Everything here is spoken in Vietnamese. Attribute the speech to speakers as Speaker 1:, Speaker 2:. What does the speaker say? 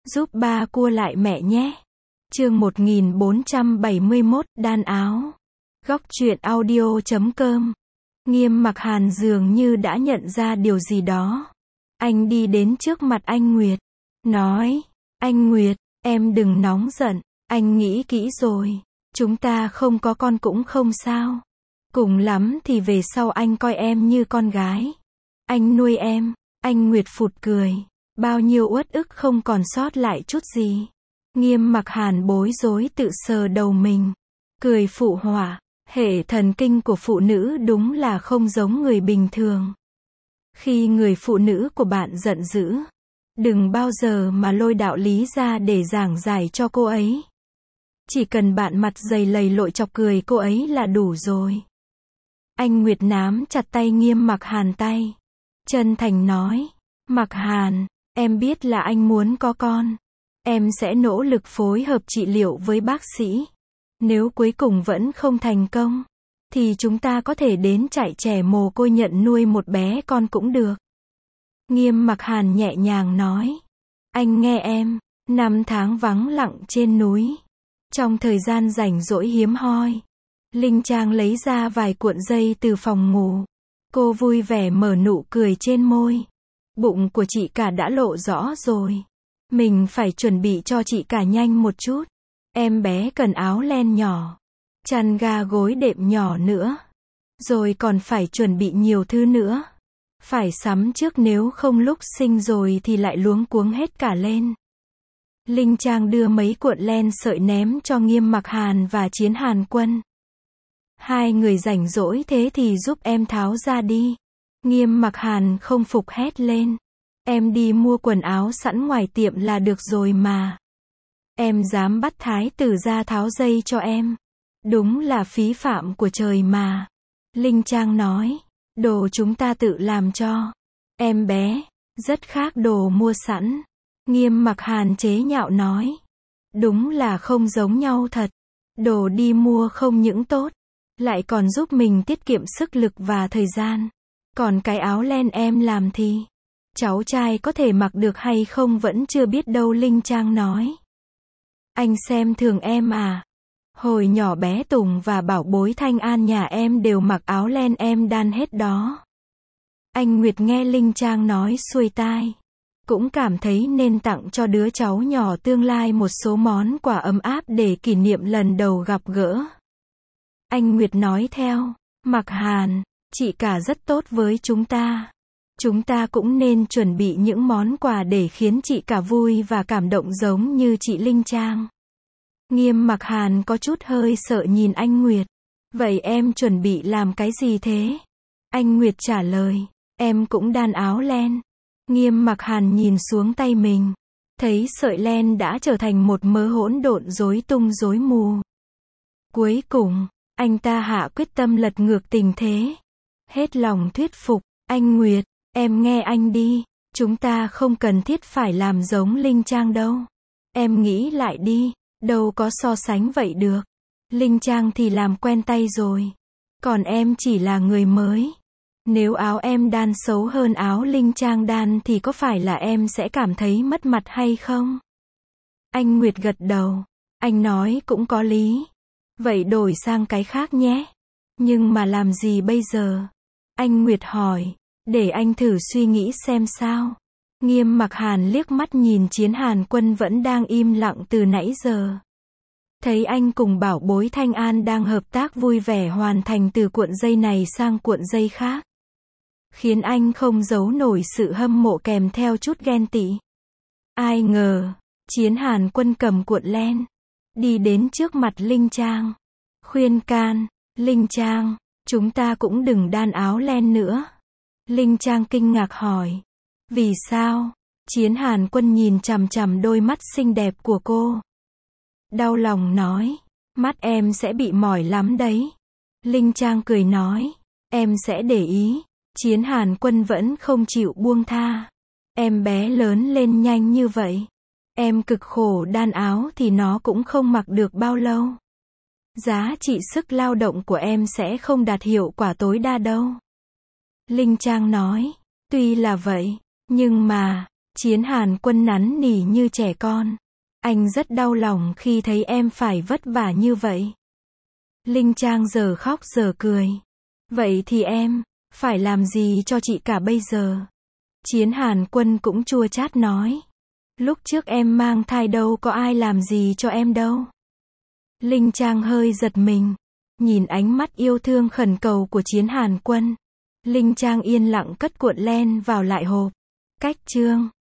Speaker 1: Giúp ba cua lại mẹ nhé. Chương 1471, đan áo. Góc truyện audio.com. Nghiêm Mặc Hàn dường như đã nhận ra điều gì đó. Anh đi đến trước mặt anh Nguyệt. Nói, anh Nguyệt, em đừng nóng giận. Anh nghĩ kỹ rồi. Chúng ta không có con cũng không sao. Cùng lắm thì về sau anh coi em như con gái. Anh nuôi em. Anh Nguyệt phụt cười. Bao nhiêu uất ức không còn sót lại chút gì. Nghiêm Mặc Hàn bối rối tự sờ đầu mình. Cười phụ họa. Hệ thần kinh của phụ nữ đúng là không giống người bình thường. Khi người phụ nữ của bạn giận dữ, đừng bao giờ mà lôi đạo lý ra để giảng giải cho cô ấy. Chỉ cần bạn mặt dày lầy lội chọc cười cô ấy là đủ rồi. Anh Nguyệt nắm chặt tay Nghiêm Mặc Hàn tay. Chân thành nói, Mặc Hàn, em biết là anh muốn có con. Em sẽ nỗ lực phối hợp trị liệu với bác sĩ. Nếu cuối cùng vẫn không thành công, thì chúng ta có thể đến trại trẻ mồ côi nhận nuôi một bé con cũng được. Nghiêm Mặc Hàn nhẹ nhàng nói. Anh nghe em. 5 tháng vắng lặng trên núi. Trong thời gian rảnh rỗi hiếm hoi, Linh Trang lấy ra vài cuộn dây từ phòng ngủ. Cô vui vẻ mở nụ cười trên môi. Bụng của chị cả đã lộ rõ rồi. Mình phải chuẩn bị cho chị cả nhanh một chút. Em bé cần áo len nhỏ, chăn ga gối đệm nhỏ nữa. Rồi còn phải chuẩn bị nhiều thứ nữa. Phải sắm trước nếu không lúc sinh rồi thì lại luống cuống hết cả lên. Linh Trang đưa mấy cuộn len sợi ném cho Nghiêm Mặc Hàn và Chiến Hàn Quân. Hai người rảnh rỗi thế thì giúp em tháo ra đi. Nghiêm Mặc Hàn không phục hét lên. Em đi mua quần áo sẵn ngoài tiệm là được rồi mà. Em dám bắt thái tử ra tháo dây cho em. Đúng là phí phạm của trời mà. Linh Trang nói. Đồ chúng ta tự làm cho. Em bé. Rất khác đồ mua sẵn. Nghiêm Mặc Hàn chế nhạo nói. Đúng là không giống nhau thật. Đồ đi mua không những tốt, lại còn giúp mình tiết kiệm sức lực và thời gian. Còn cái áo len em làm thì cháu trai có thể mặc được hay không vẫn chưa biết đâu. Linh Trang nói. Anh xem thường em à. Hồi nhỏ bé Tùng và bảo bối Thanh An nhà em đều mặc áo len em đan hết đó. Anh Nguyệt nghe Linh Trang nói xuôi tai. Cũng cảm thấy nên tặng cho đứa cháu nhỏ tương lai một số món quà ấm áp để kỷ niệm lần đầu gặp gỡ. Anh Nguyệt nói theo. Mặc Hàn, chị cả rất tốt với chúng ta. Chúng ta cũng nên chuẩn bị những món quà để khiến chị cả vui và cảm động giống như chị Linh Trang. Nghiêm Mặc Hàn có chút hơi sợ nhìn anh Nguyệt. Vậy em chuẩn bị làm cái gì thế? Anh Nguyệt trả lời. Em cũng đan áo len. Nghiêm Mặc Hàn nhìn xuống tay mình. Thấy sợi len đã trở thành một mớ hỗn độn rối tung rối mù. Cuối cùng, anh ta hạ quyết tâm lật ngược tình thế. Hết lòng thuyết phục. Anh Nguyệt, em nghe anh đi. Chúng ta không cần thiết phải làm giống Linh Trang đâu. Em nghĩ lại đi. Đâu có so sánh vậy được. Linh Trang thì làm quen tay rồi. Còn em chỉ là người mới. Nếu áo em đan xấu hơn áo Linh Trang đan thì có phải là em sẽ cảm thấy mất mặt hay không? Anh Nguyệt gật đầu. Anh nói cũng có lý. Vậy đổi sang cái khác nhé. Nhưng mà làm gì bây giờ? Anh Nguyệt hỏi. Để anh thử suy nghĩ xem sao. Nghiêm Mặc Hàn liếc mắt nhìn Chiến Hàn Quân vẫn đang im lặng từ nãy giờ. Thấy anh cùng bảo bối Thanh An đang hợp tác vui vẻ hoàn thành từ cuộn dây này sang cuộn dây khác. Khiến anh không giấu nổi sự hâm mộ kèm theo chút ghen tị. Ai ngờ, Chiến Hàn Quân cầm cuộn len. Đi đến trước mặt Linh Trang. Khuyên can, Linh Trang, chúng ta cũng đừng đan áo len nữa. Linh Trang kinh ngạc hỏi. Vì sao? Chiến Hàn Quân nhìn chằm chằm đôi mắt xinh đẹp của cô. Đau lòng nói. Mắt em sẽ bị mỏi lắm đấy. Linh Trang cười nói. Em sẽ để ý. Chiến Hàn Quân vẫn không chịu buông tha. Em bé lớn lên nhanh như vậy. Em cực khổ đan áo thì nó cũng không mặc được bao lâu. Giá trị sức lao động của em sẽ không đạt hiệu quả tối đa đâu. Linh Trang nói. Tuy là vậy, nhưng mà, Chiến Hàn Quân nắn nỉ như trẻ con. Anh rất đau lòng khi thấy em phải vất vả như vậy. Linh Trang giờ khóc giờ cười. Vậy thì em, phải làm gì cho chị cả bây giờ? Chiến Hàn Quân cũng chua chát nói. Lúc trước em mang thai đâu có ai làm gì cho em đâu. Linh Trang hơi giật mình. Nhìn ánh mắt yêu thương khẩn cầu của Chiến Hàn Quân. Linh Trang yên lặng cất cuộn len vào lại hộp. Cách chương